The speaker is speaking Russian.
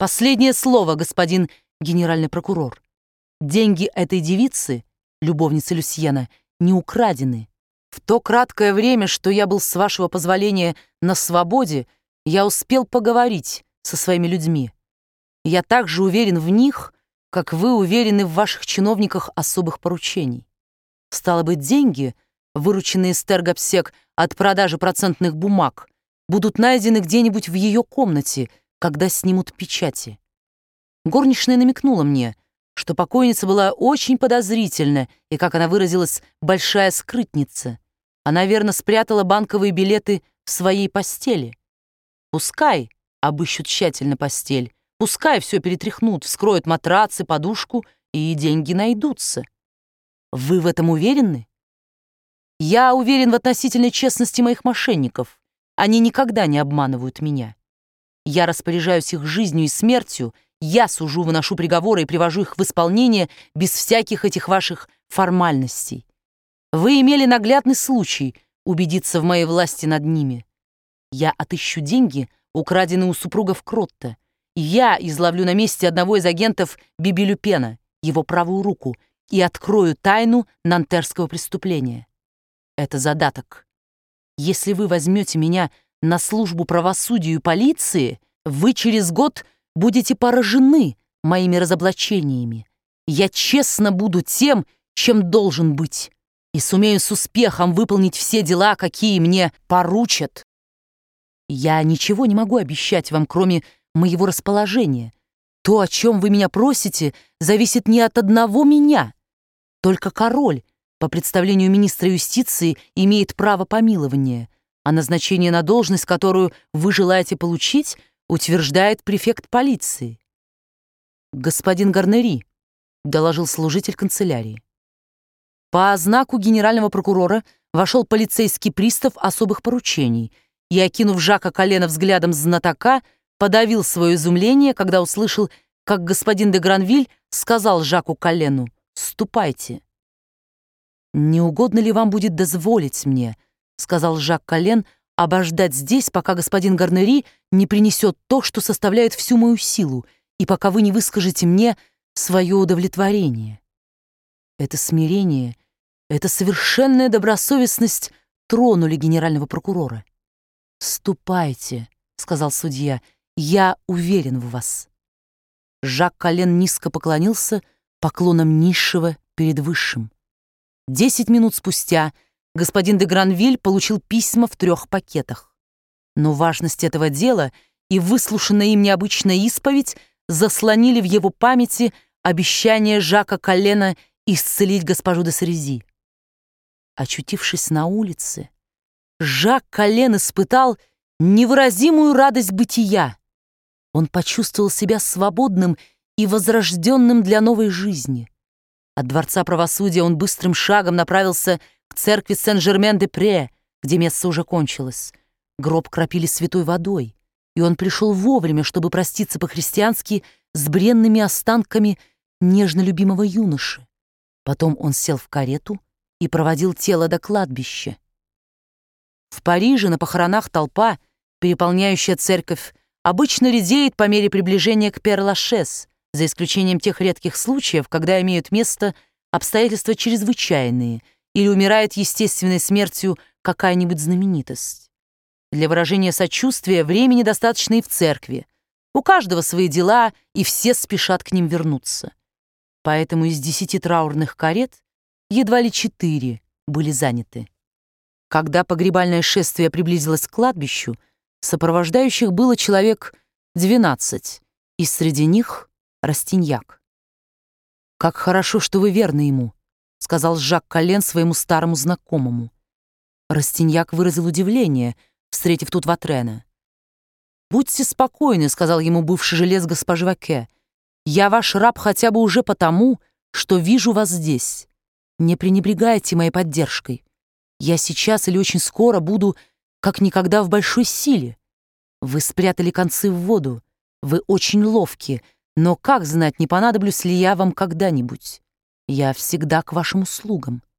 Последнее слово, господин генеральный прокурор. Деньги этой девицы, любовницы Люсьена, не украдены. В то краткое время, что я был, с вашего позволения, на свободе, я успел поговорить со своими людьми. Я так же уверен в них, как вы уверены в ваших чиновниках особых поручений. Стало быть, деньги, вырученные Стергопсек от продажи процентных бумаг, будут найдены где-нибудь в ее комнате, когда снимут печати. Горничная намекнула мне, что покойница была очень подозрительна и, как она выразилась, большая скрытница. Она верно спрятала банковые билеты в своей постели. Пускай обыщут тщательно постель, пускай все перетряхнут, вскроют матрацы, подушку, и деньги найдутся. Вы в этом уверены? Я уверен в относительной честности моих мошенников. Они никогда не обманывают меня. Я распоряжаюсь их жизнью и смертью, я сужу, выношу приговоры и привожу их в исполнение без всяких этих ваших формальностей. Вы имели наглядный случай убедиться в моей власти над ними. Я отыщу деньги, украденные у супругов Кротта. Я изловлю на месте одного из агентов Биби Люпена, его правую руку, и открою тайну нантерского преступления. Это задаток. Если вы возьмете меня на службу правосудию и полиции, вы через год будете поражены моими разоблачениями. Я честно буду тем, чем должен быть, и сумею с успехом выполнить все дела, какие мне поручат. Я ничего не могу обещать вам, кроме моего расположения. То, о чем вы меня просите, зависит не от одного меня. Только король, по представлению министра юстиции, имеет право помилования, а назначение на должность, которую вы желаете получить, утверждает префект полиции. «Господин Гарнери», — доложил служитель канцелярии. По знаку генерального прокурора вошел полицейский пристав особых поручений и, окинув Жака Коллена взглядом знатока, подавил свое изумление, когда услышал, как господин де Гранвиль сказал Жаку Коллену: «Ступайте». «Не угодно ли вам будет дозволить мне, — сказал Жак Коллен, — обождать здесь, пока господин Гарнери не принесет то, что составляет всю мою силу, и пока вы не выскажете мне свое удовлетворение?» Это смирение, эта совершенная добросовестность тронули генерального прокурора. «Ступайте, — сказал судья, — я уверен в вас». Жак Коллен низко поклонился поклоном низшего перед высшим. 10 минут спустя господин де Гранвиль получил письма в 3 пакетах. Но важность этого дела и выслушанная им необычная исповедь заслонили в его памяти обещание Жака Коллена исцелить госпожу де Сарези. Очутившись на улице, Жак Коллен испытал невыразимую радость бытия. Он почувствовал себя свободным и возрожденным для новой жизни. От Дворца правосудия он быстрым шагом направился к церкви Сен-Жермен-де-Пре, где месса уже кончилось. Гроб кропили святой водой, и он пришел вовремя, чтобы проститься по-христиански с бренными останками нежно любимого юноши. Потом он сел в карету и проводил тело до кладбища. В Париже на похоронах толпа, переполняющая церковь, обычно редеет по мере приближения к Пер-Лашез, за исключением тех редких случаев, когда имеют место обстоятельства чрезвычайные или умирает естественной смертью какая-нибудь знаменитость. Для выражения сочувствия времени достаточно и в церкви. У каждого свои дела, и все спешат к ним вернуться. Поэтому из 10 траурных карет едва ли 4 были заняты. Когда погребальное шествие приблизилось к кладбищу, сопровождающих было человек 12, и среди них Растиньяк. «Как хорошо, что вы верны ему», — сказал Жак Коллен своему старому знакомому. Растиньяк выразил удивление, встретив тут Ватрена. «Будьте спокойны», — сказал ему бывший жилец госпожи Ваке. «Я ваш раб хотя бы уже потому, что вижу вас здесь. Не пренебрегайте моей поддержкой. Я сейчас или очень скоро буду как никогда в большой силе. Вы спрятали концы в воду, вы очень ловки, но как знать, не понадоблюсь ли я вам когда-нибудь? Я всегда к вашим услугам.